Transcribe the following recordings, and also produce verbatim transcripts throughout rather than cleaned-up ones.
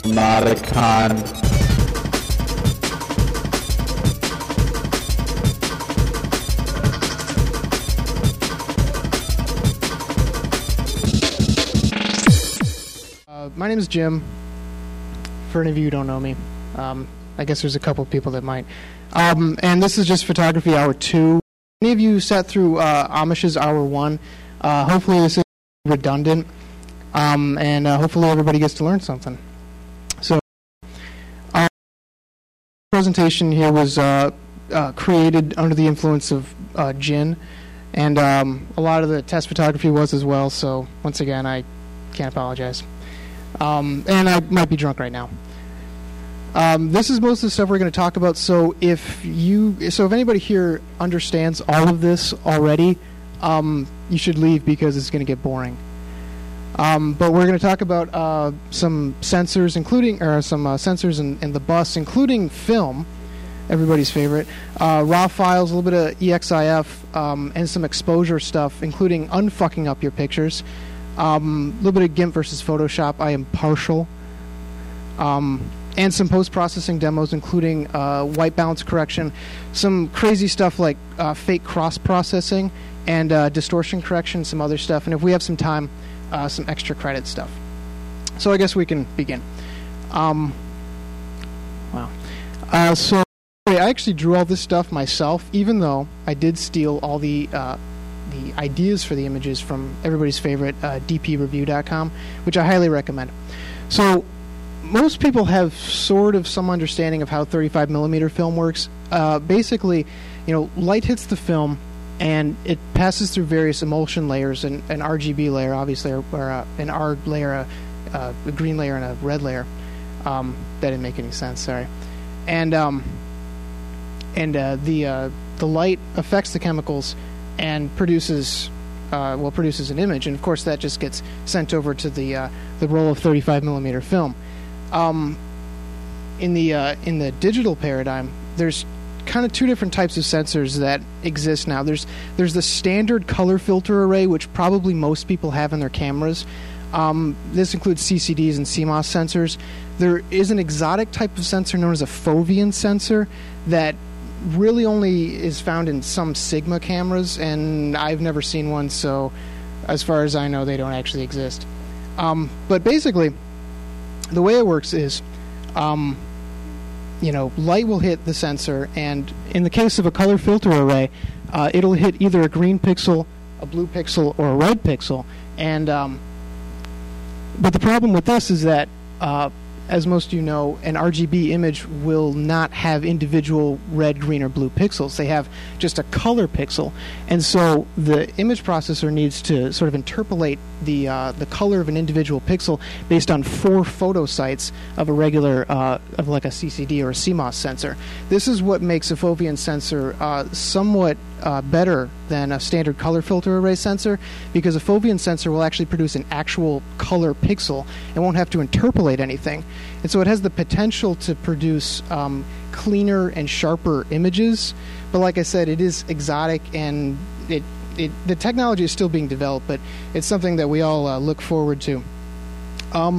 Emoticon. Uh, my name is Jim. For any of you who don't know me, um, I guess there's a couple people that might. Um, and this is just Photography Hour two. Any of you sat through uh, Amish's Hour one? Uh, hopefully this is redundant, um, and uh, hopefully everybody gets to learn something. So, our presentation here was uh, uh, created under the influence of uh, gin, and um, a lot of the test photography was as well, so once again, I can't apologize. Um, and I might be drunk right now. Um, this is most of the stuff we're going to talk about. So if you, so if anybody here understands all of this already, um, you should leave because it's going to get boring. Um, but we're going to talk about uh, some sensors, including or some uh, sensors in, in the bus, including film, everybody's favorite, uh, RAW files, a little bit of E X I F, um, and some exposure stuff, including unfucking up your pictures. Um, a little bit of GIMP versus Photoshop. I am partial. Um, and some post-processing demos, including uh, white balance correction, some crazy stuff like uh, fake cross-processing, and uh, distortion correction, some other stuff. And if we have some time, uh, some extra credit stuff. So I guess we can begin. Um, wow. Uh, so I actually drew all this stuff myself, even though I did steal all the uh, the ideas for the images from everybody's favorite uh, D P review dot com, which I highly recommend. So most people have sort of some understanding of how thirty-five millimeter film works. Uh, basically, you know, light hits the film, and it passes through various emulsion layers, and an R G B layer, obviously, or, or uh, an R layer, a, uh, a green layer, and a red layer. Um, that didn't make any sense. Sorry. And um, and uh, the uh, the light affects the chemicals and produces uh, well produces an image, and of course that just gets sent over to the uh, the roll of thirty-five millimeter film. Um, in the uh, in the digital paradigm, there's kind of two different types of sensors that exist now. There's there's the standard color filter array, which probably most people have in their cameras. Um, this includes C C Ds and C MOS sensors. There is an exotic type of sensor known as a Foveon sensor that really only is found in some Sigma cameras, and I've never seen one, so as far as I know, they don't actually exist. Um, but basically, the way it works is, um, you know, light will hit the sensor, and in the case of a color filter array, uh, it'll hit either a green pixel, a blue pixel, or a red pixel. And um, but the problem with this is that, uh, as most of you know, an R G B image will not have individual red, green, or blue pixels. They have just a color pixel. And so the image processor needs to sort of interpolate the uh, the color of an individual pixel based on four photo sites of a regular, uh, of like a C C D or a C MOS sensor. This is what makes a Foveon sensor uh, somewhat uh, better than a standard color filter array sensor, because a Foveon sensor will actually produce an actual color pixel and won't have to interpolate anything. And so it has the potential to produce um, cleaner and sharper images. But like I said, it is exotic, and it, it the technology is still being developed, but it's something that we all uh, look forward to. Um,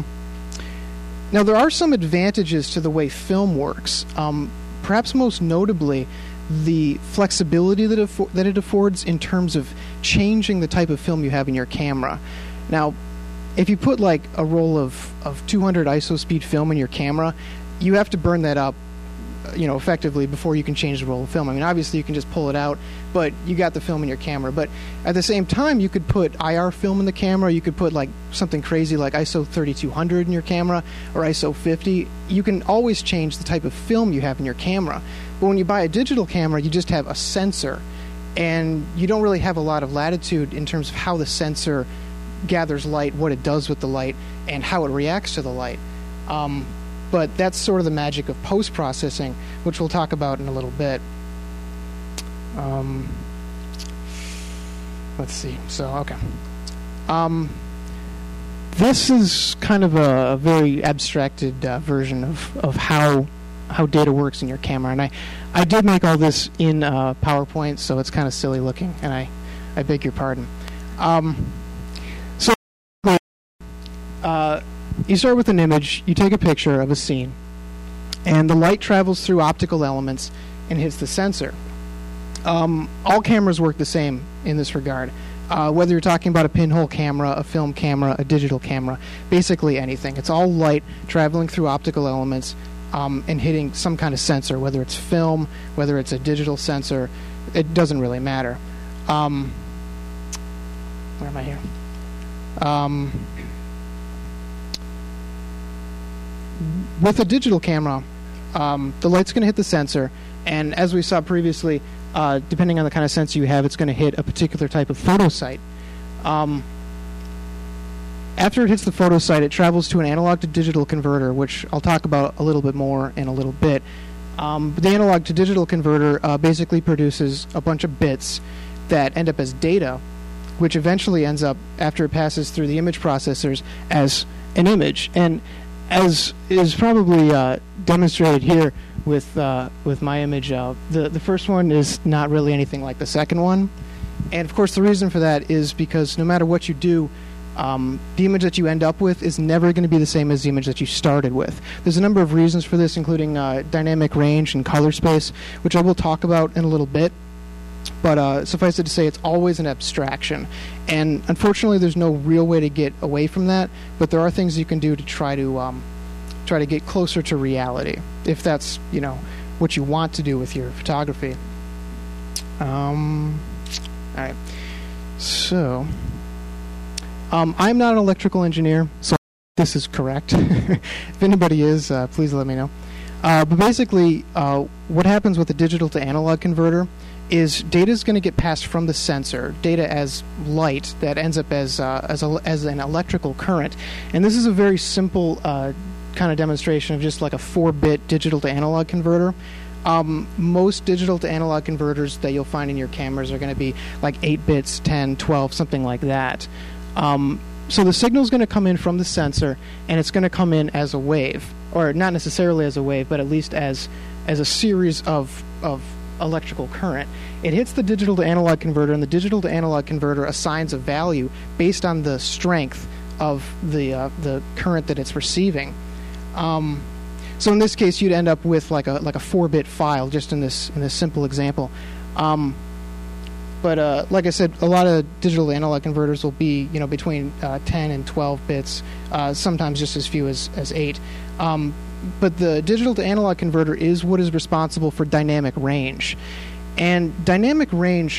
now, there are some advantages to the way film works. Um, perhaps most notably, the flexibility that, affo- that it affords in terms of changing the type of film you have in your camera. Now, if you put like a roll of, of two hundred I S O speed film in your camera, you have to burn that up, you know, effectively before you can change the roll of film. I mean, obviously you can just pull it out, but you got the film in your camera. But at the same time, you could put I R film in the camera. You could put like something crazy like I S O thirty-two hundred in your camera, or I S O fifty. You can always change the type of film you have in your camera. But when you buy a digital camera, you just have a sensor, and you don't really have a lot of latitude in terms of how the sensor gathers light, what it does with the light, and how it reacts to the light. Um, but that's sort of the magic of post-processing, which we'll talk about in a little bit. Um, let's see. So, okay. Um, this is kind of a, a very abstracted uh, version of, of how how data works in your camera. And I, I did make all this in uh, PowerPoint, so it's kind of silly looking, and I, I beg your pardon. Um, so, uh, you start with an image, you take a picture of a scene, and the light travels through optical elements and hits the sensor. Um, all cameras work the same in this regard. Uh, whether you're talking about a pinhole camera, a film camera, a digital camera, basically anything. It's all light traveling through optical elements um, and hitting some kind of sensor, whether it's film, whether it's a digital sensor. It doesn't really matter. Um, where am I here? Um, with a digital camera, um, the light's going to hit the sensor, and as we saw previously, Uh, depending on the kind of sensor you have, it's going to hit a particular type of photosite. Um, after it hits the photosite, it travels to an analog to digital converter, which I'll talk about a little bit more in a little bit. Um, but the analog to digital converter uh, basically produces a bunch of bits that end up as data, which eventually ends up, after it passes through the image processors, as an image. And as is probably uh, demonstrated here with uh, with my image, uh, the the first one is not really anything like the second one, and of course the reason for that is because no matter what you do, um, the image that you end up with is never going to be the same as the image that you started with. There's a number of reasons for this, including uh, dynamic range and color space, which I will talk about in a little bit. But uh, suffice it to say, it's always an abstraction. And unfortunately, there's no real way to get away from that, but there are things you can do to try to um, try to get closer to reality, if that's, you know, what you want to do with your photography. Um, all right. So, um, I'm not an electrical engineer, so this is correct. If anybody is, uh, please let me know. Uh, but basically, uh, what happens with a digital to analog converter is data is going to get passed from the sensor, data as light that ends up as uh, as, a, as an electrical current. And this is a very simple uh, kind of demonstration of just like a four-bit digital to analog converter. Um, most digital to analog converters that you'll find in your cameras are going to be like eight bits, ten, twelve, something like that. Um, so the signal is going to come in from the sensor, and it's going to come in as a wave, or not necessarily as a wave, but at least as as a series of of electrical current. It hits the digital to analog converter, and the digital to analog converter assigns a value based on the strength of the uh, the current that it's receiving. Um, so in this case, you'd end up with like a like a four-bit file, just in this in this simple example. Um, but uh, like I said, a lot of digital to analog converters will be, you know, between uh, ten and twelve bits, uh, sometimes just as few as as eight. Um, but the digital to analog converter is what is responsible for dynamic range. And dynamic range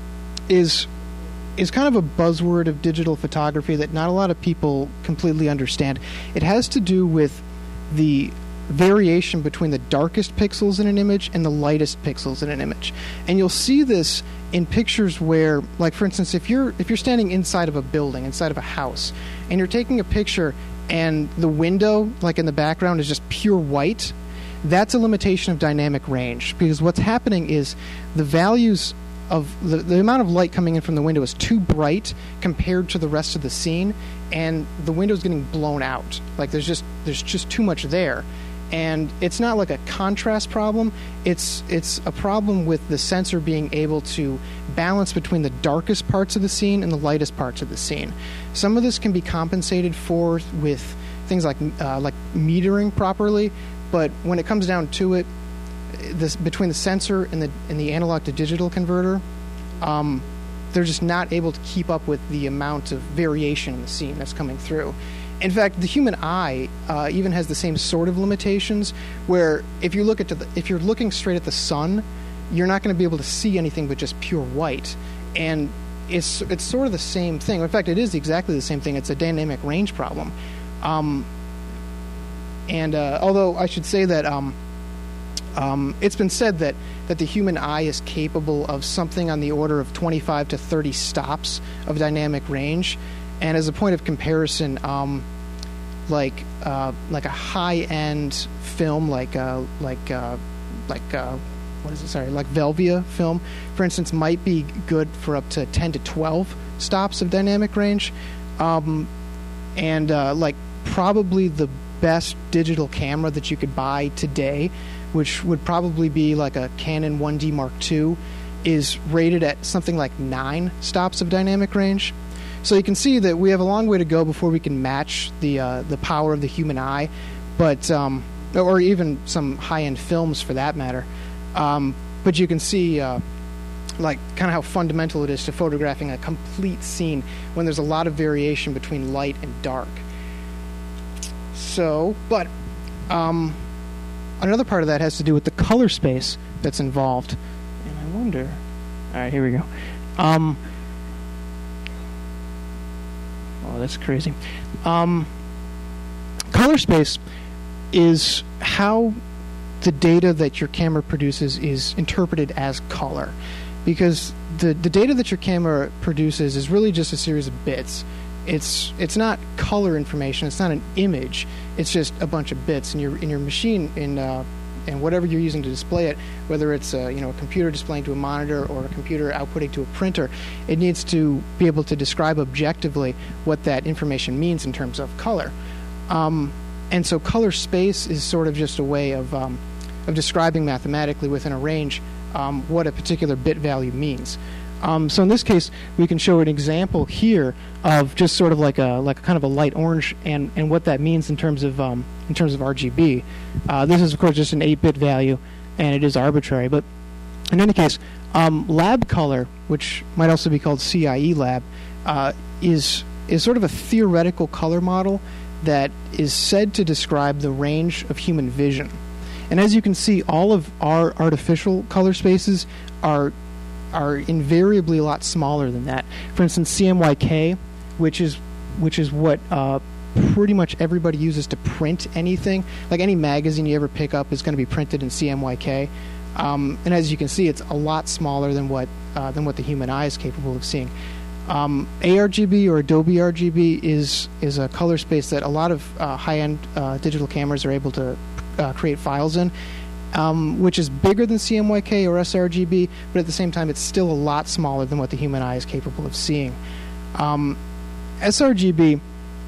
is is kind of a buzzword of digital photography that not a lot of people completely understand. It has to do with the variation between the darkest pixels in an image and the lightest pixels in an image. And you'll see this in pictures where, like for instance, if you're if you're standing inside of a building, inside of a house, and you're taking a picture and the window, like in the background, is just pure white, that's a limitation of dynamic range, because what's happening is the values of the, the amount of light coming in from the window is too bright compared to the rest of the scene, and the window's getting blown out. Like there's just there's just too much there. And it's not like a contrast problem. It's it's a problem with the sensor being able to balance between the darkest parts of the scene and the lightest parts of the scene. Some of this can be compensated for with things like uh, like metering properly, but when it comes down to it, this between the sensor and the and the analog to digital converter, um, they're just not able to keep up with the amount of variation in the scene that's coming through. In fact, the human eye uh, even has the same sort of limitations, where if you look at the, if you're looking straight at the sun, you're not going to be able to see anything but just pure white. And it's it's sort of the same thing. In fact, it is exactly the same thing. It's a dynamic range problem. Um, and uh, although I should say that um, um, it's been said that, that the human eye is capable of something on the order of twenty-five to thirty stops of dynamic range. And as a point of comparison, um, like uh, like a high-end film, like uh, like uh, like uh, what is it? Sorry, like Velvia film, for instance, might be good for up to ten to twelve stops of dynamic range, um, and uh, like probably the best digital camera that you could buy today, which would probably be like a Canon one D Mark two, is rated at something like nine stops of dynamic range. So you can see that we have a long way to go before we can match the uh, the power of the human eye, but um, or even some high-end films for that matter. Um, but you can see uh, like kind of how fundamental it is to photographing a complete scene when there's a lot of variation between light and dark. So, but um, another part of that has to do with the color space that's involved. And I wonder... All right, here we go. Um, oh, that's crazy. Um, color space is how the data that your camera produces is interpreted as color. Because the, the data that your camera produces is really just a series of bits. It's it's not color information. It's not an image. It's just a bunch of bits. And your in your machine in uh, and whatever you're using to display it, whether it's a, you know a computer displaying to a monitor or a computer outputting to a printer, it needs to be able to describe objectively what that information means in terms of color. Um, and so color space is sort of just a way of um, of describing mathematically within a range um, what a particular bit value means. Um, so in this case, we can show an example here of just sort of like a like a kind of a light orange, and, and what that means in terms of um, in terms of R G B. Uh, this is of course just an eight-bit value, and it is arbitrary. But in any case, um, lab color, which might also be called C I E lab, uh, is is sort of a theoretical color model that is said to describe the range of human vision. And as you can see, all of our artificial color spaces are are invariably a lot smaller than that. For instance, C M Y K, which is which is what uh, pretty much everybody uses to print anything. Like any magazine you ever pick up is going to be printed in C M Y K. Um, and as you can see, it's a lot smaller than what uh, than what the human eye is capable of seeing. Um, A R G B or Adobe R G B is is a color space that a lot of uh, high-end uh, digital cameras are able to uh, create files in. Um, which is bigger than C M Y K or sRGB, but at the same time, it's still a lot smaller than what the human eye is capable of seeing. Um, sRGB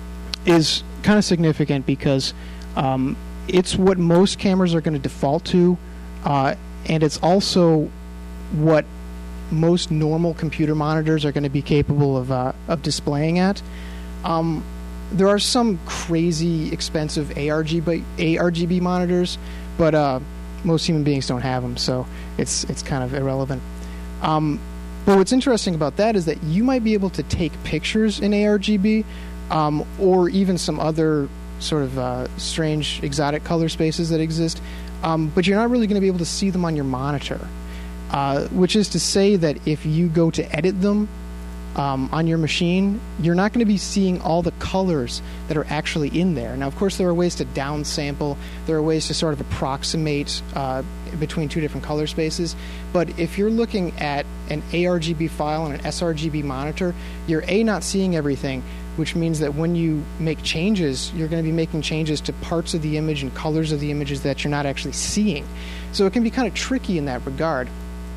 is kind of significant because um, it's what most cameras are going to default to, uh, and it's also what most normal computer monitors are going to be capable of uh, of displaying at. Um, there are some crazy expensive A R G B A R G B monitors, but uh, most human beings don't have them, so it's it's kind of irrelevant. Um, but what's interesting about that is that you might be able to take pictures in A R G B, um, or even some other sort of uh, strange, exotic color spaces that exist, um, but you're not really going to be able to see them on your monitor. Uh, which is to say that if you go to edit them um, on your machine, you're not going to be seeing all the colors that are actually in there. Now, of course, there are ways to downsample. There are ways to sort of approximate uh, between two different color spaces. But if you're looking at an A R G B file on an sRGB monitor, you're A, not seeing everything, which means that when you make changes, you're going to be making changes to parts of the image and colors of the images that you're not actually seeing. So it can be kind of tricky in that regard.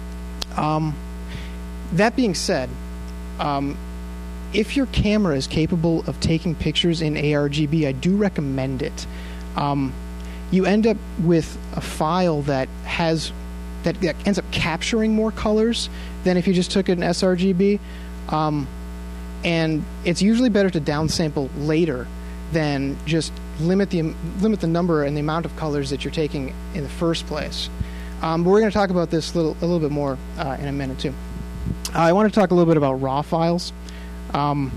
Um, that being said, um, if your camera is capable of taking pictures in A R G B, I do recommend it. Um, you end up with a file that has that, that ends up capturing more colors than if you just took it in sRGB, um, and it's usually better to downsample later than just limit the limit the number and the amount of colors that you're taking in the first place. Um, but we're going to talk about this little, a little bit more uh, in a minute, too. Uh, I want to talk a little bit about RAW files. Um,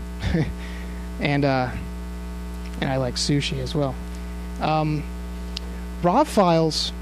and uh, and I like sushi as well. Um, RAW files,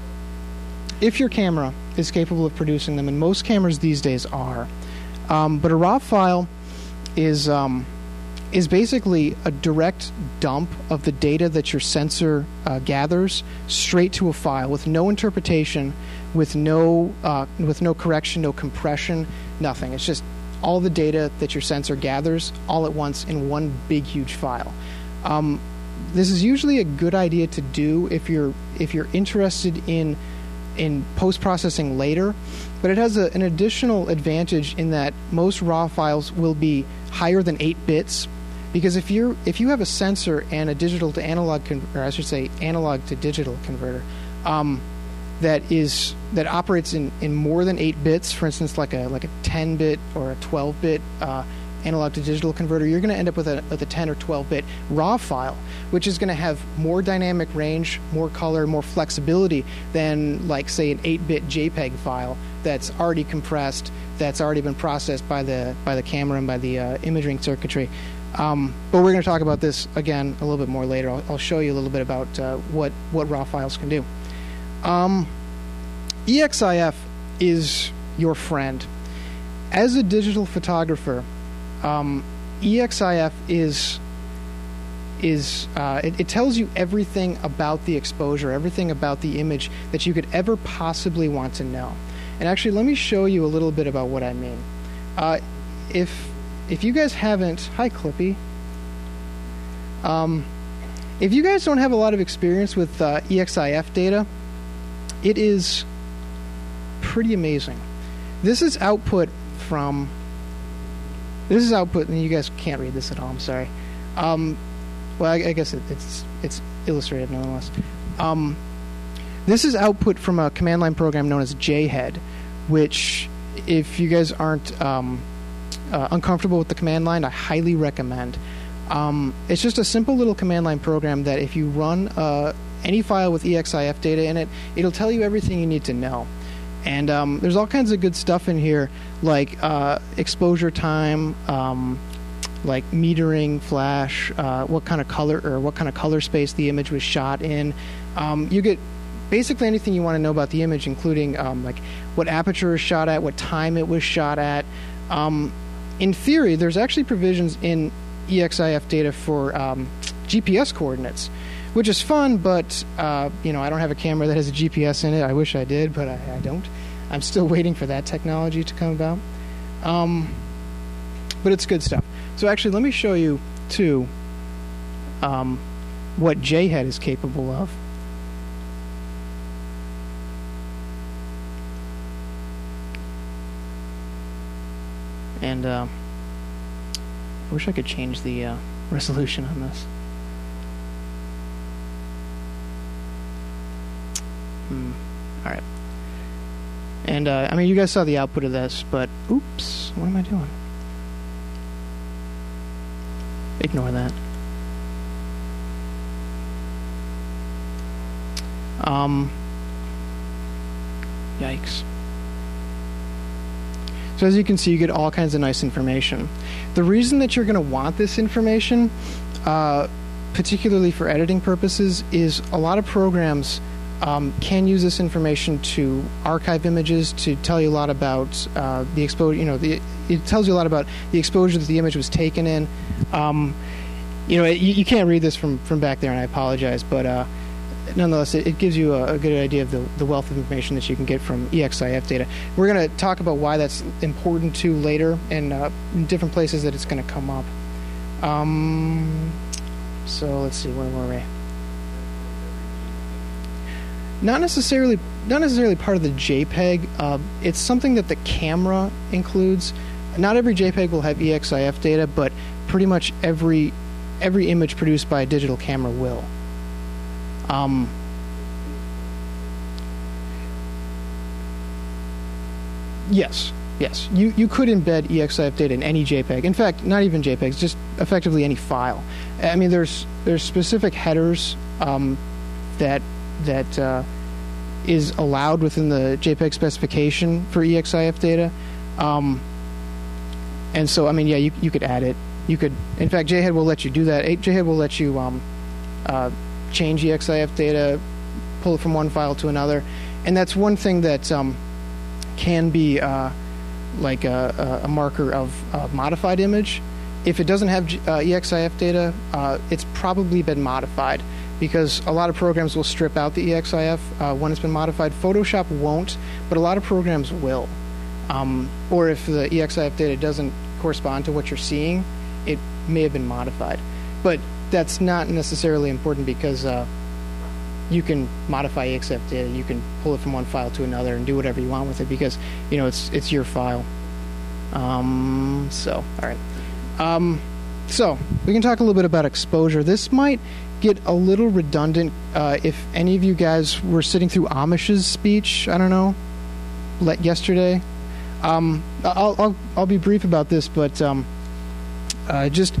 if your camera is capable of producing them, and most cameras these days are, um, but a RAW file is... Um, is basically a direct dump of the data that your sensor uh, gathers straight to a file with no interpretation, with no uh, with no correction, no compression, nothing. It's just all the data that your sensor gathers all at once in one big, huge file. Um, this is usually a good idea to do if you're if you're interested in in post-processing later, but it has a, an additional advantage in that most RAW files will be higher than eight bits. Because if you if you have a sensor and a digital to analog, con- or I should say analog to digital converter, um, that is that operates in, in more than eight bits, for instance, like a like a ten bit or a twelve bit uh, analog to digital converter, you're going to end up with a, with a ten or twelve bit RAW file, which is going to have more dynamic range, more color, more flexibility than, like, say, an eight bit JPEG file that's already compressed, that's already been processed by the by the camera and by the uh, imaging circuitry. Um, but we're going to talk about this again a little bit more later. I'll, I'll show you a little bit about uh, what what RAW files can do. Um, E X I F is your friend. As a digital photographer, um, E X I F is is uh, it, it tells you everything about the exposure, everything about the image that you could ever possibly want to know. And actually, let me show you a little bit about what I mean. Uh, if if you guys haven't, hi Clippy. Um, if you guys don't have a lot of experience with uh, E X I F data, it is pretty amazing. This is output from. This is output, and you guys can't read this at all. I'm sorry. Um, well, I, I guess it, it's it's illustrated nonetheless. Um, this is output from a command line program known as J head, which, if you guys aren't um, uh, uncomfortable with the command line, I highly recommend. Um, it's just a simple little command line program that if you run uh, any file with E X I F data in it, it'll tell you everything you need to know. And um, there's all kinds of good stuff in here, like uh, exposure time, um, like metering, flash, uh, what kind of color or what kind of color space the image was shot in. Um, you get basically anything you want to know about the image, including um, like what aperture it was shot at, what time it was shot at. Um, in theory, there's actually provisions in E X I F data for um, G P S coordinates, which is fun, but uh, you know, I don't have a camera that has a G P S in it. I wish I did, but I, I don't. I'm still waiting for that technology to come about. Um, but it's good stuff. So actually, let me show you too um, what J head is capable of. And uh, I wish I could change the uh, resolution on this. Hmm. All right. And uh, I mean, you guys saw the output of this, but oops, what am I doing? Ignore that. Um. Yikes. So as you can see, you get all kinds of nice information. The reason that you're going to want this information, uh, particularly for editing purposes, is a lot of programs um, can use this information to archive images, to tell you a lot about uh, the exposure. You know, the, it tells you a lot about the exposure that the image was taken in. Um, you know, it, you, you can't read this from from back there, and I apologize, but. Uh, Nonetheless, it, it gives you a, a good idea of the, the wealth of information that you can get from E X I F data. We're going to talk about why that's important too later, and uh, in different places that it's going to come up. Um, so let's see, where were we? Not necessarily, not necessarily part of the JPEG. Uh, it's something that the camera includes. Not every JPEG will have E X I F data, but pretty much every every image produced by a digital camera will. Um, yes, yes. You you could embed E X I F data in any JPEG. In fact, not even JPEGs, just effectively any file. I mean, there's there's specific headers um, that that uh, is allowed within the JPEG specification for E X I F data, um, and so I mean, yeah, you you could add it. You could, in fact, J head will let you do that. J head will let you. Um, uh, change E X I F data, pull it from one file to another, and that's one thing that um, can be uh, like a, a marker of a modified image. If it doesn't have uh, E X I F data, uh, it's probably been modified, because a lot of programs will strip out the E X I F uh, when it's been modified. Photoshop won't, but a lot of programs will. Um, or if the E X I F data doesn't correspond to what you're seeing, it may have been modified. But that's not necessarily important, because uh, you can modify E X I F data. You can pull it from one file to another and do whatever you want with it, because you know it's it's your file. Um, so, all right. Um, so we can talk a little bit about exposure. This might get a little redundant uh, if any of you guys were sitting through Amish's speech. I don't know, let yesterday. Um, I'll, I'll I'll be brief about this, but. Um, uh, just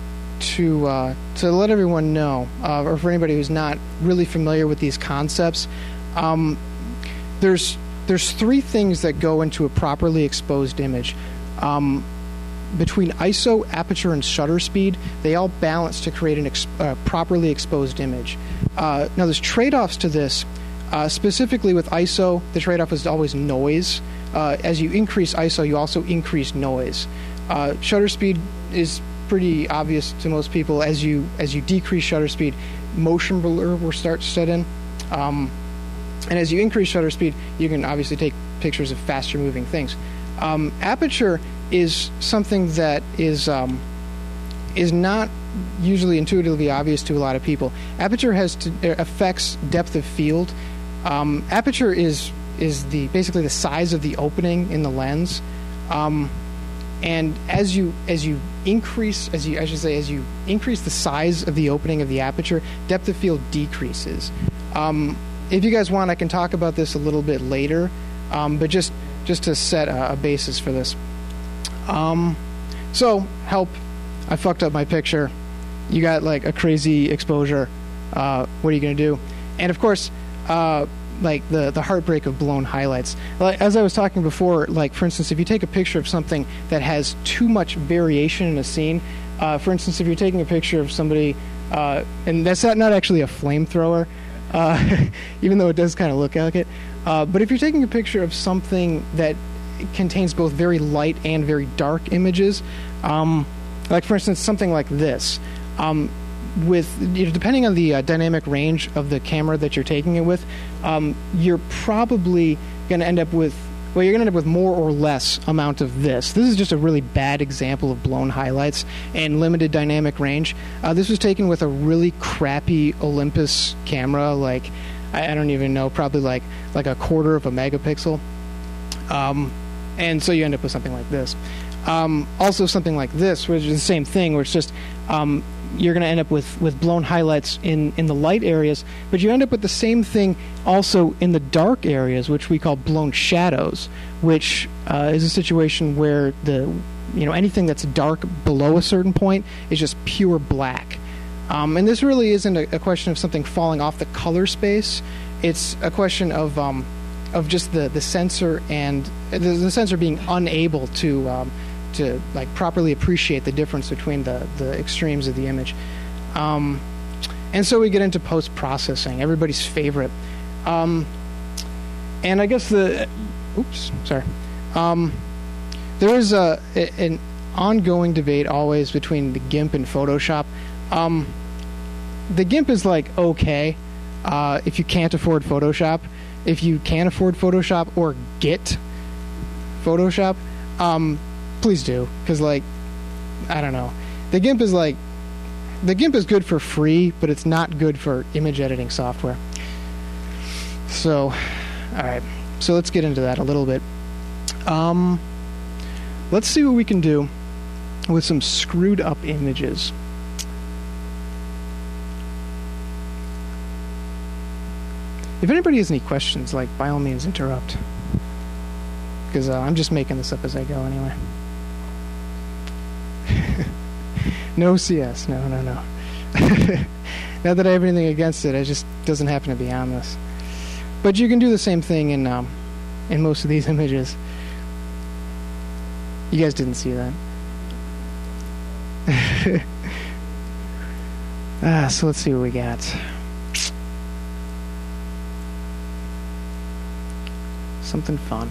to uh, to let everyone know, uh, or for anybody who's not really familiar with these concepts, um, there's there's three things that go into a properly exposed image. Um, between I S O, aperture, and shutter speed, they all balance to create an ex- uh, properly exposed image. Uh, now, there's trade-offs to this. Uh, specifically with I S O, the trade-off is always noise. Uh, as you increase I S O, you also increase noise. Uh, shutter speed is pretty obvious to most people. As you as you decrease shutter speed, motion blur will start to set in. Um, and as you increase shutter speed, you can obviously take pictures of faster moving things. Um, aperture is something that is um, is not usually intuitively obvious to a lot of people. Aperture has to, uh, affects depth of field. Um, aperture is is the basically the size of the opening in the lens, um, and as you as you increase as you I should say as you increase the size of the opening of the aperture, depth of field decreases. Um, if you guys want, I can talk about this a little bit later, um, but just just to set a, a basis for this. Um, so, help. I fucked up my picture. You got, like, a crazy exposure. Uh, what are you going to do? And, of course, uh, like, the, the heartbreak of blown highlights. Like, as I was talking before, like, for instance, if you take a picture of something that has too much variation in a scene, uh, for instance, if you're taking a picture of somebody, uh, and that's not, not actually a flamethrower, uh, even though it does kind of look like it, uh, but if you're taking a picture of something that contains both very light and very dark images, um, like for instance something like this, um, with you know, depending on the uh, dynamic range of the camera that you're taking it with, um, you're probably going to end up with well you're going to end up with more or less amount of this. This is just a really bad example of blown highlights and limited dynamic range. Uh, this was taken with a really crappy Olympus camera, like I, I don't even know, probably like like a quarter of a megapixel. Um, And so you end up with something like this. Um, also something like this, which is the same thing, where it's just um, you're going to end up with, with blown highlights in, in the light areas, but you end up with the same thing also in the dark areas, which we call blown shadows, which uh, is a situation where the you know anything that's dark below a certain point is just pure black. Um, and this really isn't a, a question of something falling off the color space. It's a question of... Um, of just the, the sensor and the, the sensor being unable to um, to like properly appreciate the difference between the, the extremes of the image. Um, and so we get into post-processing, everybody's favorite. Um, and I guess the... Oops, sorry. Um, there is a, a, an ongoing debate always between the GIMP and Photoshop. Um, the GIMP is like okay uh, if you can't afford Photoshop. If you can afford Photoshop or get Photoshop, um, please do. Because, like, I don't know. The GIMP is like, the GIMP is good for free, but it's not good for image editing software. So, alright. So let's get into that a little bit. Um, let's see what we can do with some screwed up images. If anybody has any questions, like, by all means, interrupt. Because uh, I'm just making this up as I go anyway. No C S. No, no, no. Not that I have anything against it. It just doesn't happen to be on this. But you can do the same thing in, um, in most of these images. You guys didn't see that. ah, so let's see what we got. Something fun.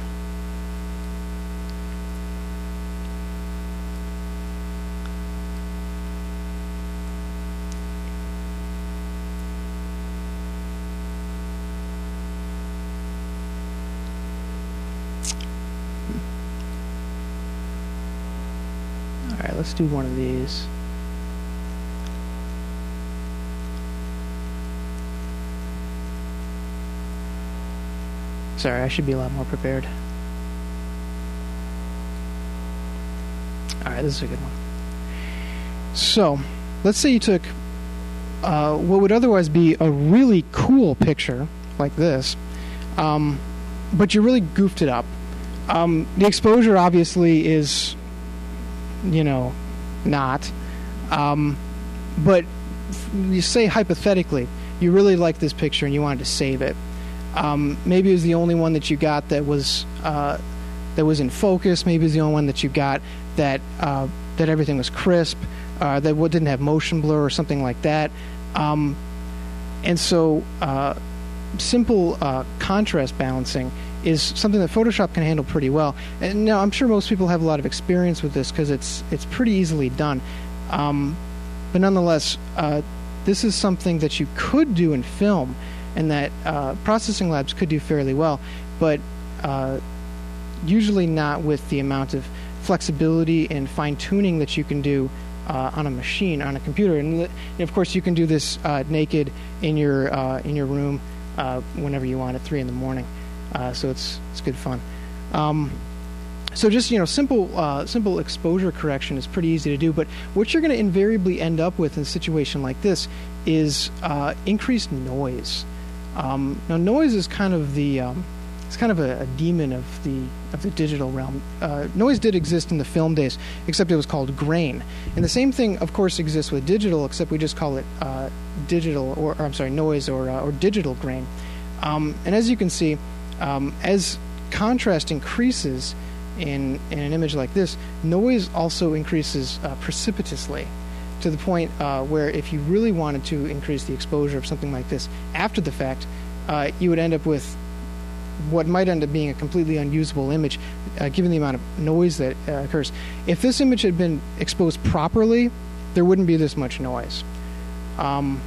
All right, let's do one of these. Sorry, I should be a lot more prepared. Alright, this is a good one. So, let's say you took uh, what would otherwise be a really cool picture, like this, um, but you really goofed it up. Um, the exposure, obviously, is, you know, not. Um, but you say hypothetically, you really like this picture and you wanted to save it. Um, maybe it was the only one that you got that was uh, that was in focus. Maybe it was the only one that you got that uh, that everything was crisp, uh, that didn't have motion blur or something like that. Um, and so, uh, simple uh, contrast balancing is something that Photoshop can handle pretty well. And now, I'm sure most people have a lot of experience with this because it's it's pretty easily done. Um, but nonetheless, uh, this is something that you could do in film, and that uh, processing labs could do fairly well, but uh, usually not with the amount of flexibility and fine-tuning that you can do uh, on a machine, on a computer. And, and of course, you can do this uh, naked in your uh, in your room uh, whenever you want at three in the morning. Uh, so it's it's good fun. Um, so just you know, simple uh, simple exposure correction is pretty easy to do. But what you're going to invariably end up with in a situation like this is uh, increased noise. Um, now, noise is kind of the um, it's kind of a, a demon of the of the digital realm. Uh, noise did exist in the film days, except it was called grain. And the same thing, of course, exists with digital, except we just call it uh, digital, or, or I'm sorry, noise or uh, or digital grain. Um, and as you can see, um, as contrast increases in in an image like this, noise also increases uh, precipitously, to the point uh, where if you really wanted to increase the exposure of something like this after the fact, uh, you would end up with what might end up being a completely unusable image, uh, given the amount of noise that uh, occurs. If this image had been exposed properly, there wouldn't be this much noise. Um,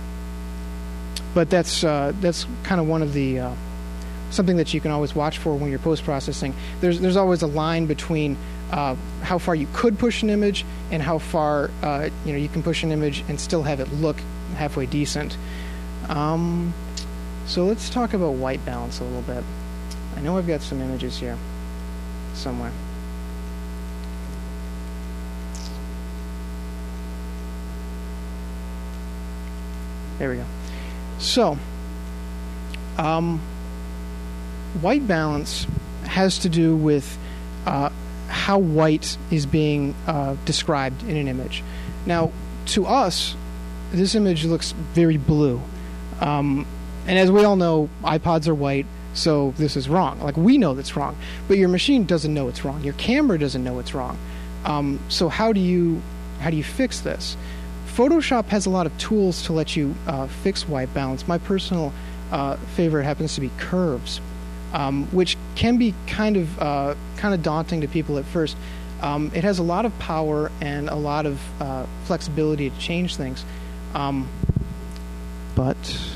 but that's uh, that's kind of one of the uh, something that you can always watch for when you're post-processing. There's there's always a line between Uh, how far you could push an image and how far uh, you know you can push an image and still have it look halfway decent. Um, so let's talk about white balance a little bit. I know I've got some images here somewhere. There we go. So um, white balance has to do with uh, how white is being uh, described in an image. Now, to us, this image looks very blue. Um, and as we all know, iPods are white, so this is wrong. Like, we know that's wrong. But your machine doesn't know it's wrong. Your camera doesn't know it's wrong. Um, so how do you how do you fix this? Photoshop has a lot of tools to let you uh, fix white balance. My personal uh, favorite happens to be curves. Um, which can be kind of uh, kind of daunting to people at first. Um, it has a lot of power and a lot of uh, flexibility to change things, um, but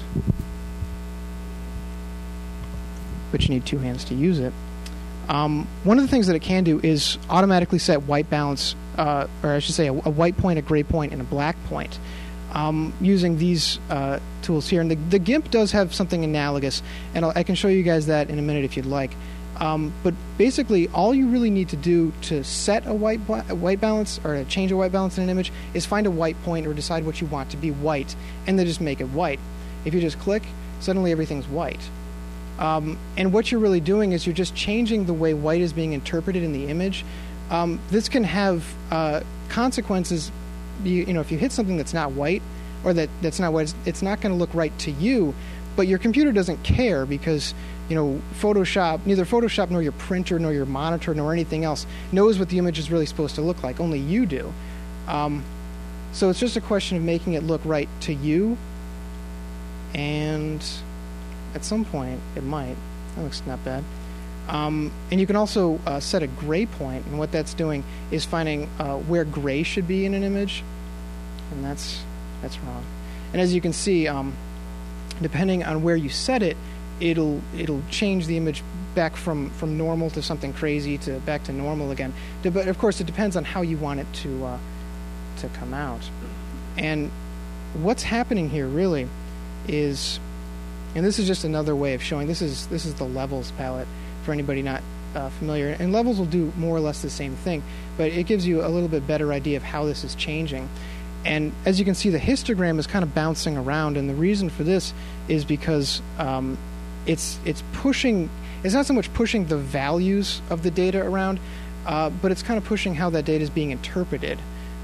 but you need two hands to use it. Um, one of the things that it can do is automatically set white balance, uh, or I should say, a, a white point, a gray point, and a black point. Um, using these uh, tools here. And the, the GIMP does have something analogous, and I'll, I can show you guys that in a minute if you'd like. Um, but basically, all you really need to do to set a white a white balance, or to change a white balance in an image, is find a white point or decide what you want to be white, and then just make it white. If you just click, suddenly everything's white. Um, and what you're really doing is you're just changing the way white is being interpreted in the image. Um, this can have uh, consequences. You, you know, if you hit something that's not white, or that, that's not white, it's, it's not going to look right to you, but your computer doesn't care because, you know, Photoshop, neither Photoshop nor your printer nor your monitor nor anything else knows what the image is really supposed to look like. Only you do. Um, so it's just a question of making it look right to you, and at some point it might. That looks not bad. Um, and you can also uh, set a gray point, and what that's doing is finding uh, where gray should be in an image, and that's that's wrong. And as you can see, um, depending on where you set it, it'll it'll change the image back from, from normal to something crazy to back to normal again. But of course, it depends on how you want it to uh, to come out. And what's happening here really is, and this is just another way of showing. This is this is the levels palette. For anybody not uh, familiar, and levels will do more or less the same thing, but it gives you a little bit better idea of how this is changing. And as you can see, the histogram is kind of bouncing around, and the reason for this is because um, it's it's pushing. It's not so much pushing the values of the data around, uh, but it's kind of pushing how that data is being interpreted.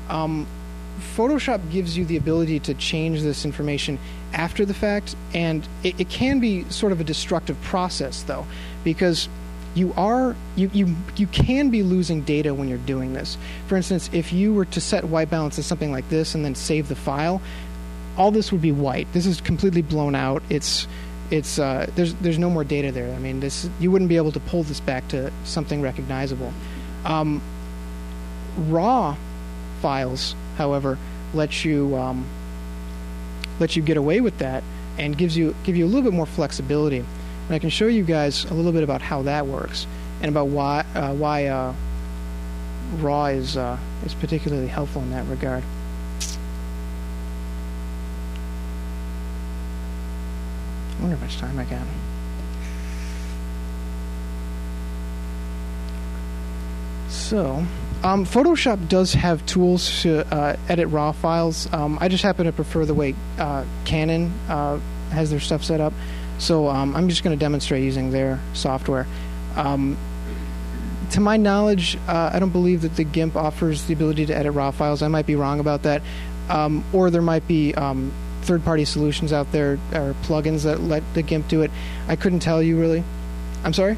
Um, Photoshop gives you the ability to change this information after the fact, and it, it can be sort of a destructive process, though, because you are you, you you can be losing data when you're doing this. For instance, if you were to set white balance to something like this and then save the file, all this would be white. This is completely blown out. It's it's uh, there's there's no more data there. I mean, this you wouldn't be able to pull this back to something recognizable. Um, raw files, however, let you um, let you get away with that and gives you give you a little bit more flexibility. And I can show you guys a little bit about how that works and about why uh, why uh, raw is uh, is particularly helpful in that regard. I wonder how much time I got. So, um, Photoshop does have tools to uh, edit RAW files. Um, I just happen to prefer the way uh, Canon uh, has their stuff set up. So um, I'm just going to demonstrate using their software. Um, to my knowledge, uh, I don't believe that the GIMP offers the ability to edit RAW files. I might be wrong about that. Um, or there might be um, third-party solutions out there or plugins that let the GIMP do it. I couldn't tell you really. I'm sorry?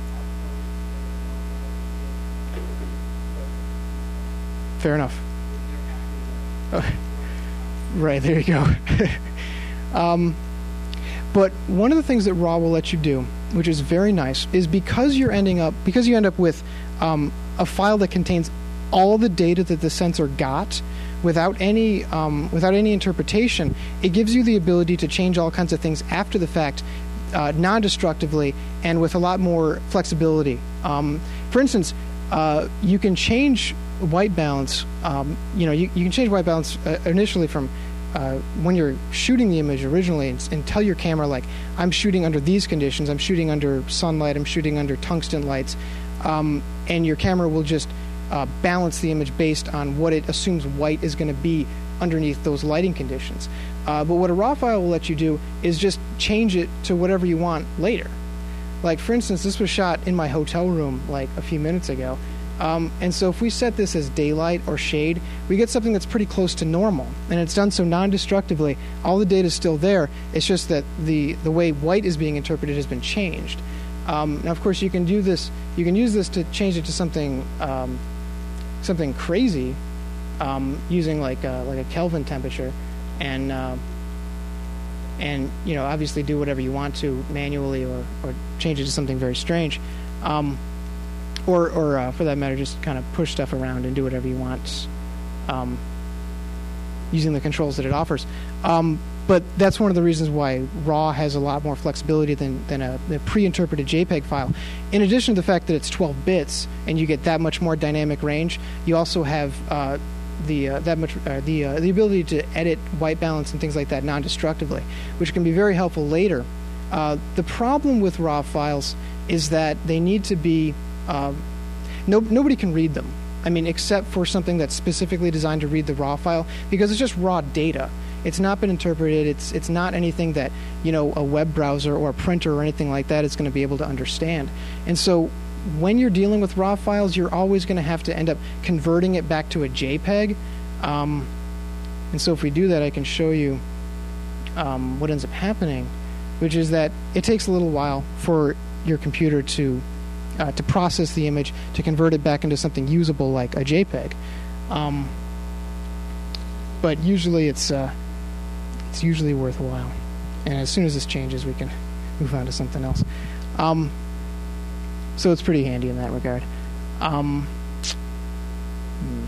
Fair enough. Oh, right, there you go. um, but one of the things that RAW will let you do, which is very nice, is because you're ending up because you end up with um, a file that contains all the data that the sensor got without any um, without any interpretation, it gives you the ability to change all kinds of things after the fact, uh, non-destructively and with a lot more flexibility. Um, for instance, uh, you can change white balance. Um, you know, you, you can change white balance uh, initially from uh, when you're shooting the image originally, and, and tell your camera, like, I'm shooting under these conditions. I'm shooting under sunlight. I'm shooting under tungsten lights, um, and your camera will just uh, balance the image based on what it assumes white is going to be underneath those lighting conditions. Uh, but what a RAW file will let you do is just change it to whatever you want later. Like, for instance, this was shot in my hotel room like a few minutes ago. Um, and so if we set this as daylight or shade, we get something that's pretty close to normal. And it's done so non-destructively. All the data is still there. It's just that the, the way white is being interpreted has been changed. Um, now, of course, you can do this. You can use this to change it to something um, something crazy, um, using like a, like a Kelvin temperature, and uh, and you know, obviously do whatever you want to manually, or, or change it to something very strange. Um, Or, or uh, for that matter, just kind of push stuff around and do whatever you want, um, using the controls that it offers. Um, but that's one of the reasons why RAW has a lot more flexibility than, than a, a pre-interpreted JPEG file. In addition to the fact that it's twelve bits and you get that much more dynamic range, you also have uh, the uh, that much uh, the uh, the ability to edit white balance and things like that non-destructively, which can be very helpful later. Uh, the problem with RAW files is that they need to be Uh, no, nobody can read them. I mean, except for something that's specifically designed to read the RAW file, because it's just raw data. It's not been interpreted. It's it's not anything that, you know, a web browser or a printer or anything like that is going to be able to understand. And so when you're dealing with RAW files, you're always going to have to end up converting it back to a JPEG. Um, and so if we do that, I can show you um, what ends up happening, which is that it takes a little while for your computer to Uh, to process the image, to convert it back into something usable like a JPEG. Um, but usually it's uh, it's usually worth a while. And as soon as this changes, we can move on to something else. Um, so it's pretty handy in that regard. Um, hmm.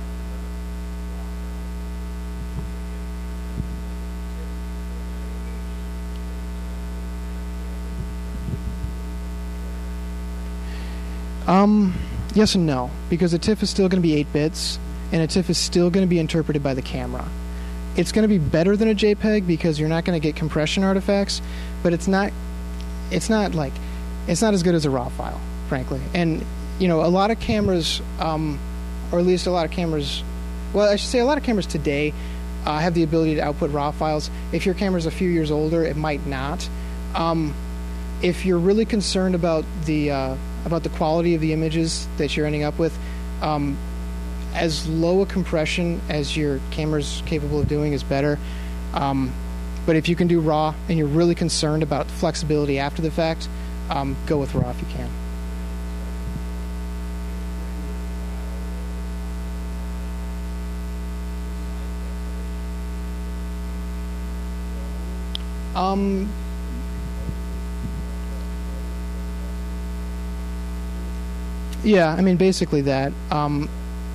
Um, yes and no, because a TIFF is still going to be eight bits, and a TIFF is still going to be interpreted by the camera. It's going to be better than a JPEG because you're not going to get compression artifacts, but it's not, it's not like, it's not as good as a RAW file, frankly. And, you know, a lot of cameras, um, or at least a lot of cameras, well, I should say a lot of cameras today uh, have the ability to output RAW files. If your camera's a few years older, it might not. Um, if you're really concerned about the uh, about the quality of the images that you're ending up with, um, as low a compression as your camera's capable of doing is better. Um, but if you can do RAW and you're really concerned about flexibility after the fact, um, go with RAW if you can. Um, yeah, I mean, basically that. Um,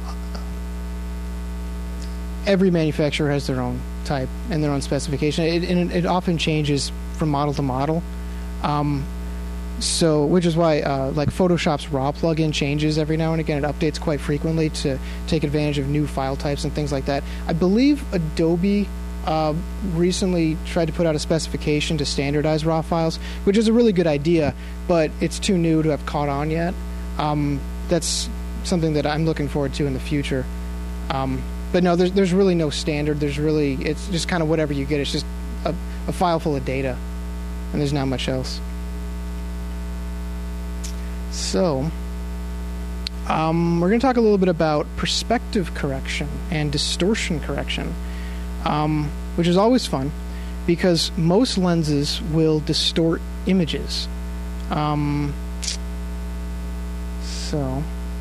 every manufacturer has their own type and their own specification. It, and it, it often changes from model to model. Um, so, which is why, uh, like Photoshop's RAW plugin changes every now and again. It updates quite frequently to take advantage of new file types and things like that. I believe Adobe Uh, recently tried to put out a specification to standardize RAW files, which is a really good idea, but it's too new to have caught on yet. Um, that's something that I'm looking forward to in the future. Um, but no, there's, there's really no standard. There's really, it's just kind of whatever you get. It's just a, a file full of data, and there's not much else. So, um, we're going to talk a little bit about perspective correction and distortion correction. Um, which is always fun because most lenses will distort images. Um, so,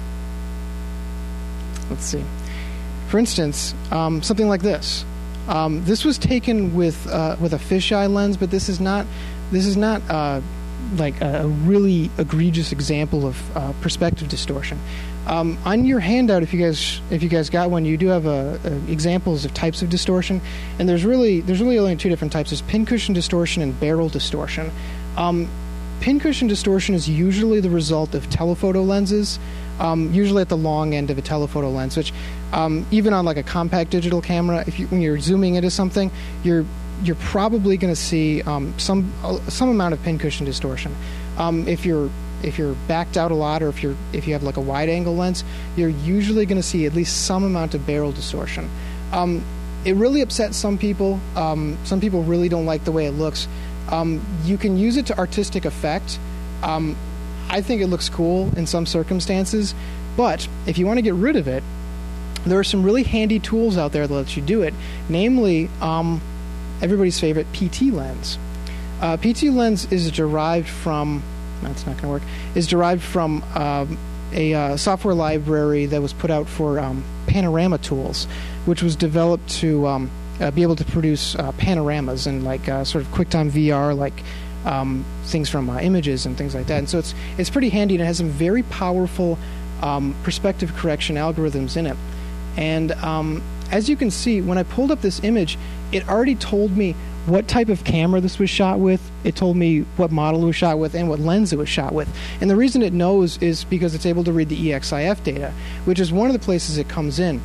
let's see. For instance, um, something like this. Um, this was taken with uh, with a fisheye lens, but this is not this is not uh, like a, a really egregious example of uh, perspective distortion. Um, on your handout, if you guys if you guys got one, you do have a, a examples of types of distortion, and there's really there's really only two different types: there's pincushion distortion and barrel distortion. Um, pincushion distortion is usually the result of telephoto lenses, um, usually at the long end of a telephoto lens. Which um, even on like a compact digital camera, if you, when you're zooming into something, you're you're probably going to see um, some uh, some amount of pincushion distortion. Um, if you're If you're backed out a lot, or if you're if you have like a wide angle lens, you're usually going to see at least some amount of barrel distortion. Um, it really upsets some people. Um, some people really don't like the way it looks. Um, you can use it to artistic effect. Um, I think it looks cool in some circumstances, but if you want to get rid of it, there are some really handy tools out there that let you do it. Namely, um, everybody's favorite P T lens. Uh, P T lens is derived from that's not going to work, is derived from um, a uh, software library that was put out for um, panorama tools, which was developed to um, uh, be able to produce uh, panoramas and like uh, sort of QuickTime V R, like um, things from uh, images and things like that. And so it's it's pretty handy, and it has some very powerful um, perspective correction algorithms in it. And um, as you can see, when I pulled up this image, it already told me what type of camera this was shot with. It told me what model it was shot with and what lens it was shot with. And the reason it knows is because it's able to read the E X I F data, which is one of the places it comes in.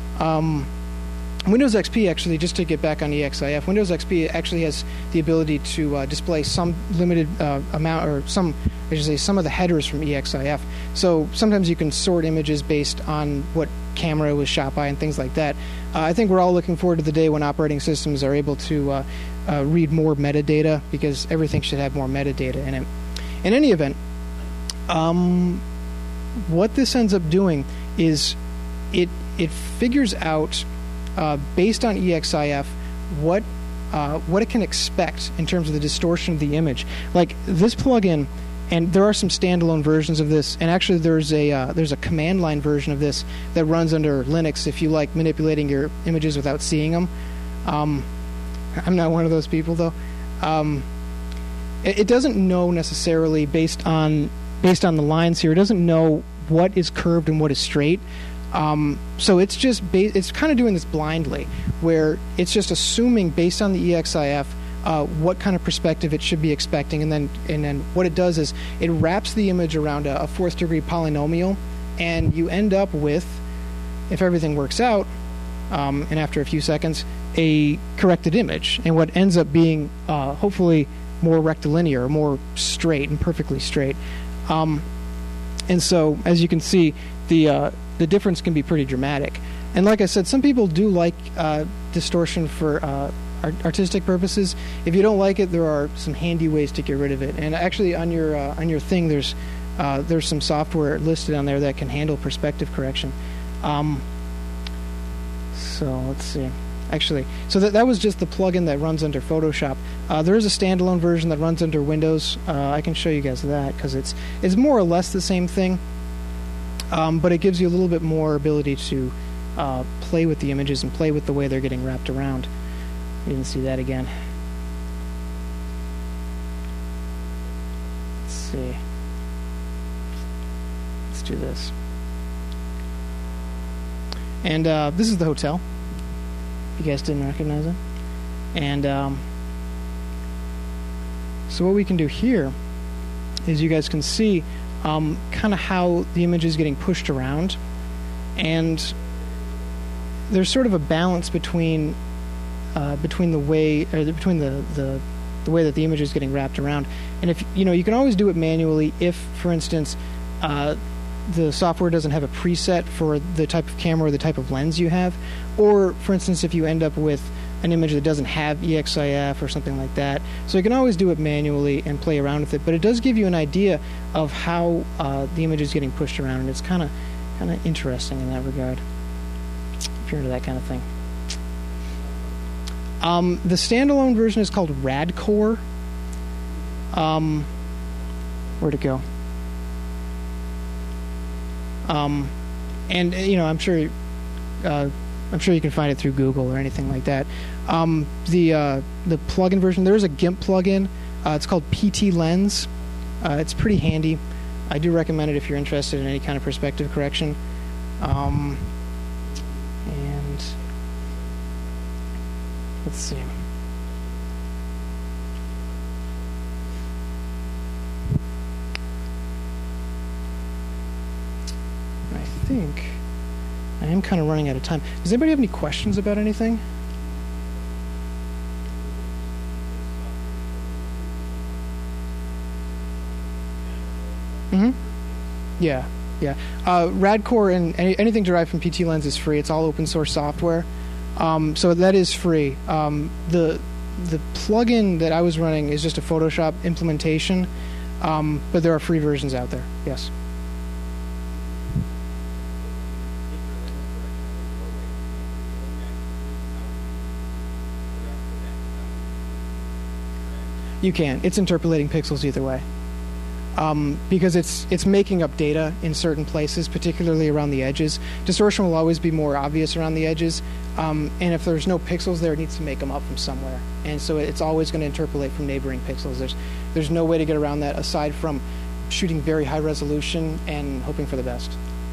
Um, Windows X P actually, just to get back on E X I F, Windows X P actually has the ability to uh, display some limited uh, amount, or some, I should say, some of the headers from E X I F. So sometimes you can sort images based on what camera it was shot by and things like that. Uh, I think we're all looking forward to the day when operating systems are able to uh, uh, read more metadata, because everything should have more metadata in it. In any event, um, what this ends up doing is it it figures out, Uh, based on E X I F, what uh, what it can expect in terms of the distortion of the image. Like this plugin, and there are some standalone versions of this, and actually there's a uh, there's a command line version of this that runs under Linux if you like manipulating your images without seeing them. Um, I'm not one of those people though. Um, it, it doesn't know necessarily based on based on the lines here. It doesn't know what is curved and what is straight. Um, so it's just ba- it's kind of doing this blindly, where it's just assuming based on the E X I F uh, what kind of perspective it should be expecting, and then and then what it does is it wraps the image around a, a fourth degree polynomial, and you end up with, if everything works out, um, and after a few seconds, a corrected image, and what ends up being uh, hopefully more rectilinear, more straight and perfectly straight. Um, and so, as you can see, the uh, the difference can be pretty dramatic. And like I said, some people do like uh, distortion for uh, art- artistic purposes. If you don't like it, there are some handy ways to get rid of it. And actually, on your uh, on your thing, there's uh, there's some software listed on there that can handle perspective correction. Um, So let's see. Actually, so that that was just the plugin that runs under Photoshop. Uh, there is a standalone version that runs under Windows. Uh, I can show you guys that because it's it's more or less the same thing, um, but it gives you a little bit more ability to uh, play with the images and play with the way they're getting wrapped around. You can see that again. Let's see. Let's do this. And uh, this is the hotel. You guys didn't recognize it. And um, so what we can do here is you guys can see um, kind of how the image is getting pushed around. And there's sort of a balance between uh, between the way or the, between the, the the way that the image is getting wrapped around. And if you know, you can always do it manually if, for instance, uh, the software doesn't have a preset for the type of camera or the type of lens you have, or for instance if you end up with an image that doesn't have E X I F or something like that. So you can always do it manually and play around with it, but it does give you an idea of how uh, the image is getting pushed around, and it's kind of kind of interesting in that regard if you're into that kind of thing. Um, the standalone version is called Radcore. Um, where'd it go? Um, and you know, I'm sure, uh, I'm sure you can find it through Google or anything like that. Um, the uh, the plugin version, there is a GIMP plugin. Uh, it's called P T Lens. Uh, it's pretty handy. I do recommend it if you're interested in any kind of perspective correction. Um, and let's see. I think I am kind of running out of time. Does anybody have any questions about anything? Mm-hmm. Yeah, yeah. Uh, Radcore and any, anything derived from P T Lens is free. It's all open source software, um, so that is free. Um, the the plugin that I was running is just a Photoshop implementation, um, but there are free versions out there. Yes. You can. It's interpolating pixels either way, um, because it's it's making up data in certain places, particularly around the edges. Distortion will always be more obvious around the edges, um, and if there's no pixels there, it needs to make them up from somewhere. And so it's always going to interpolate from neighboring pixels. There's there's no way to get around that aside from shooting very high resolution and hoping for the best.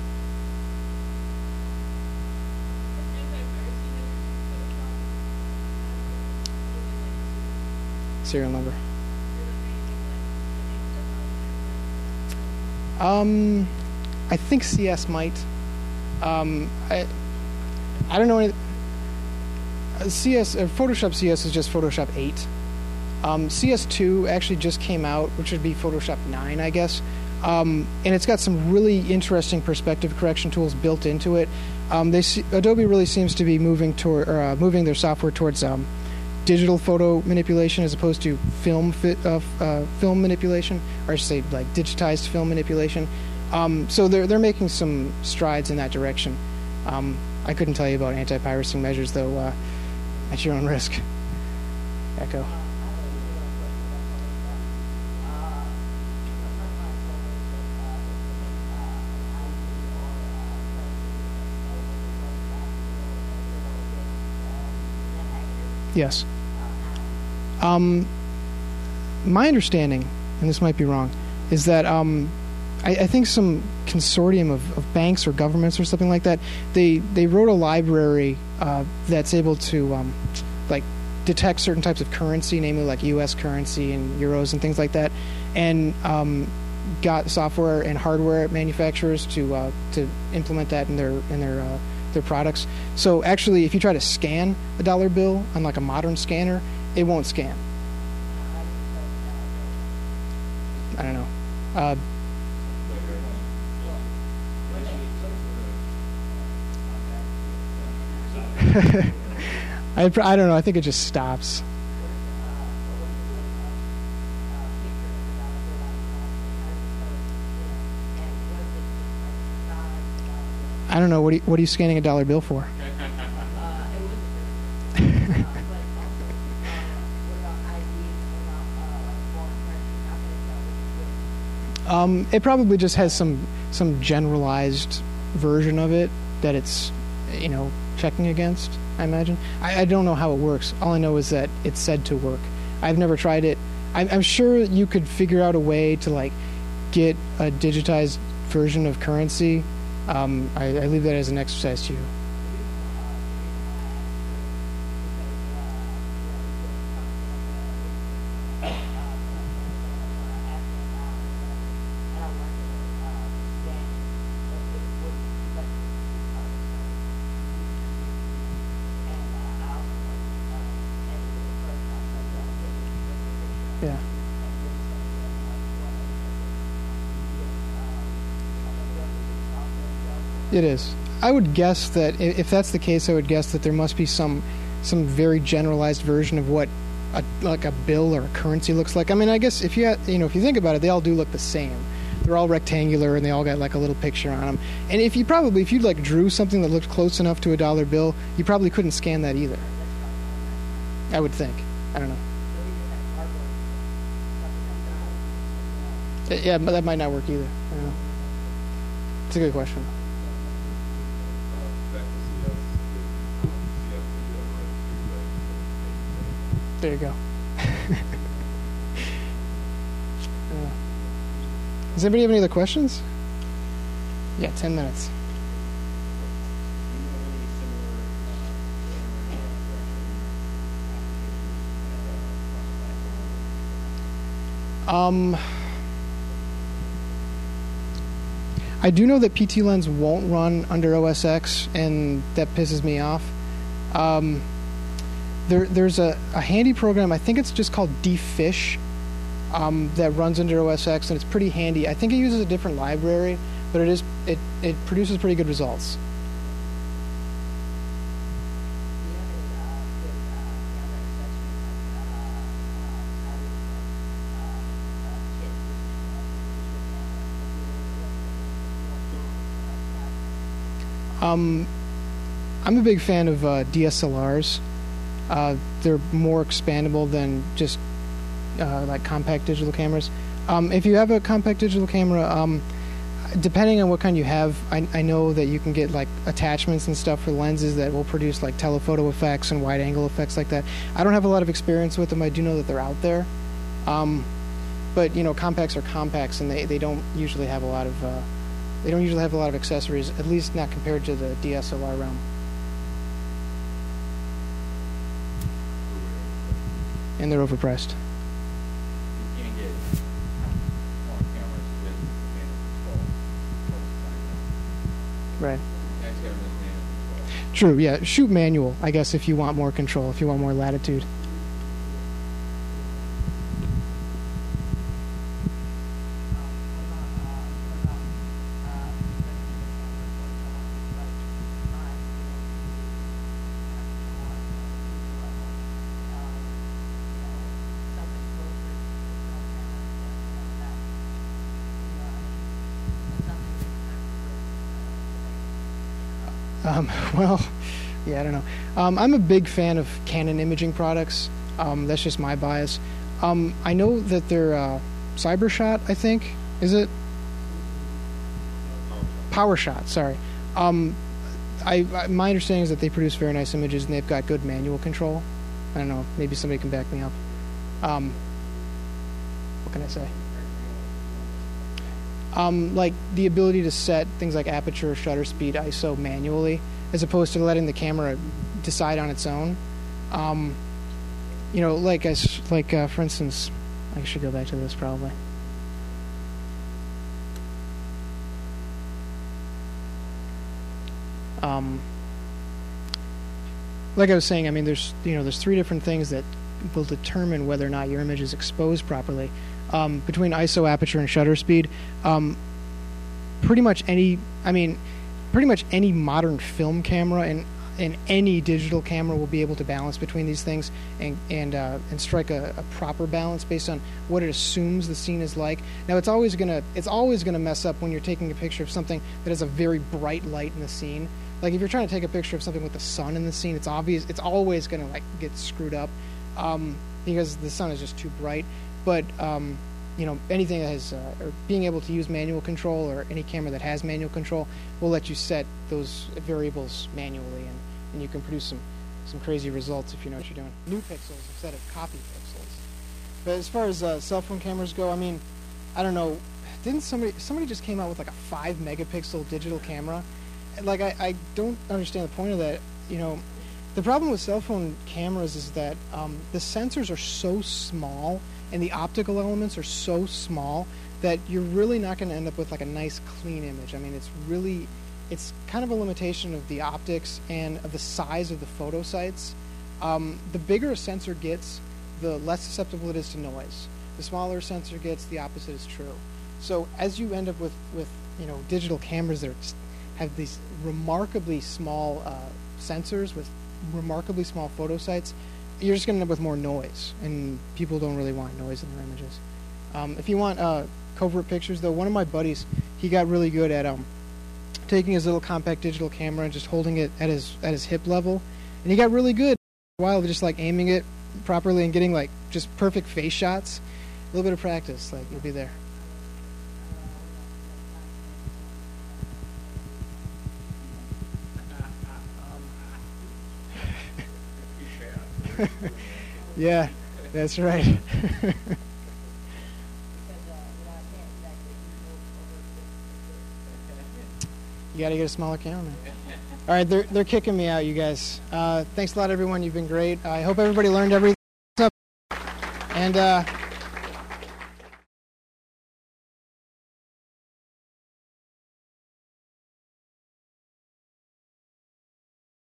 Serial number. Um, I think C S might. Um, I I don't know any. Uh, C S uh, Photoshop C S is just Photoshop eight. Um, C S two actually just came out, which would be Photoshop nine, I guess. Um, and it's got some really interesting perspective correction tools built into it. Um, they Adobe really seems to be moving toward or, uh, moving their software towards um, digital photo manipulation as opposed to film fit, uh, uh, film manipulation, or I should say like digitized film manipulation. Um, so they're they're making some strides in that direction. Um, I couldn't tell you about anti-piracy measures though, uh, at your own risk. Echo. Yes. Um, my understanding, and this might be wrong, is that um, I, I think some consortium of, of banks or governments or something like that, they, they wrote a library uh, that's able to um, like detect certain types of currency, namely like U S currency and euros and things like that, and um, got software and hardware manufacturers to uh, to implement that in their in their uh, their products. So actually, if you try to scan a dollar bill on like a modern scanner, it won't scan. I don't know. Uh, I, I don't know. I think it just stops. I don't know. What are you, what are you scanning a dollar bill for? Um, it probably just has some some generalized version of it that it's, you know, checking against, I imagine. I, I don't know how it works. All I know is that it's said to work. I've never tried it. I'm, I'm sure you could figure out a way to, like, get a digitized version of currency. Um, I, I leave that as an exercise to you. Yeah. It is. I would guess that if that's the case, I would guess that there must be some some very generalized version of what a, like a bill or a currency looks like. I mean, I guess if you you know if you think about it, they all do look the same. They're all rectangular and they all got like a little picture on them. And if you probably if you like drew something that looked close enough to a dollar bill, you probably couldn't scan that either. I would think. I don't know. Yeah, but that might not work either. I don't know. It's a good question. There you go. uh, does anybody have any other questions? Yeah, ten minutes. Um... I do know that P T Lens won't run under O S X, and that pisses me off. Um, there, there's a, a handy program, I think it's just called dfish, um, that runs under O S X, and it's pretty handy. I think it uses a different library, but it is it, it produces pretty good results. Um, I'm a big fan of uh, D S L Rs. Uh, they're more expandable than just uh, like compact digital cameras. Um, if you have a compact digital camera, um, depending on what kind you have, I, I know that you can get like attachments and stuff for lenses that will produce like telephoto effects and wide angle effects like that. I don't have a lot of experience with them. I do know that they're out there. Um, but you know, compacts are compacts, and they, they don't usually have a lot of uh, They don't usually have a lot of accessories, at least not compared to the D S L R realm. And they're overpriced. You can't get more cameras with manual control. Right. You guys got them with manual control. True, yeah. Shoot manual, I guess, if you want more control, if you want more latitude. Um, well, yeah, I don't know. Um, I'm a big fan of Canon imaging products. Um, that's just my bias. Um, I know that they're uh, CyberShot, I think. Is it? PowerShot, sorry. Um, I, I my understanding is that they produce very nice images and they've got good manual control. I don't know. Maybe somebody can back me up. Um, what can I say? Um, like the ability to set things like aperture, shutter speed, I S O manually, as opposed to letting the camera decide on its own. Um, you know, like as like uh, for instance, I should go back to this probably. Um, like I was saying, I mean, there's you know, there's three different things that will determine whether or not your image is exposed properly. Um, between I S O, aperture, and shutter speed, um, pretty much any, I mean, pretty much any modern film camera and and any digital camera will be able to balance between these things and and uh, and strike a, a proper balance based on what it assumes the scene is like. Now, it's always gonna it's always gonna mess up when you're taking a picture of something that has a very bright light in the scene. Like if you're trying to take a picture of something with the sun in the scene, it's obvious. It's always gonna like get screwed up um, because the sun is just too bright. But um, you know, anything that has, uh, or being able to use manual control, or any camera that has manual control will let you set those variables manually, and, and you can produce some, some crazy results if you know what you're doing. New pixels instead of copy pixels. But as far as uh, cell phone cameras go, I mean, I don't know, didn't somebody, somebody just came out with like a five megapixel digital camera? Like, I, I don't understand the point of that. You know, the problem with cell phone cameras is that um, the sensors are so small and the optical elements are so small that you're really not going to end up with like a nice clean image. I mean, it's really, it's kind of a limitation of the optics and of the size of the photo sites. Um, the bigger a sensor gets, the less susceptible it is to noise. The smaller a sensor gets, the opposite is true. So as you end up with, with you know, digital cameras that are just have these remarkably small uh, sensors with remarkably small photo sites, you're just going to end up with more noise, and people don't really want noise in their images. Um, if you want uh, covert pictures, though, one of my buddies, he got really good at um, taking his little compact digital camera and just holding it at his at his hip level, and he got really good for a while, just like aiming it properly and getting like just perfect face shots. A little bit of practice, like you'll be there. Yeah, that's right. You got to get a smaller camera, man. All right, they're they're kicking me out, you guys. Uh, thanks a lot, everyone. You've been great. I hope everybody learned everything. And uh,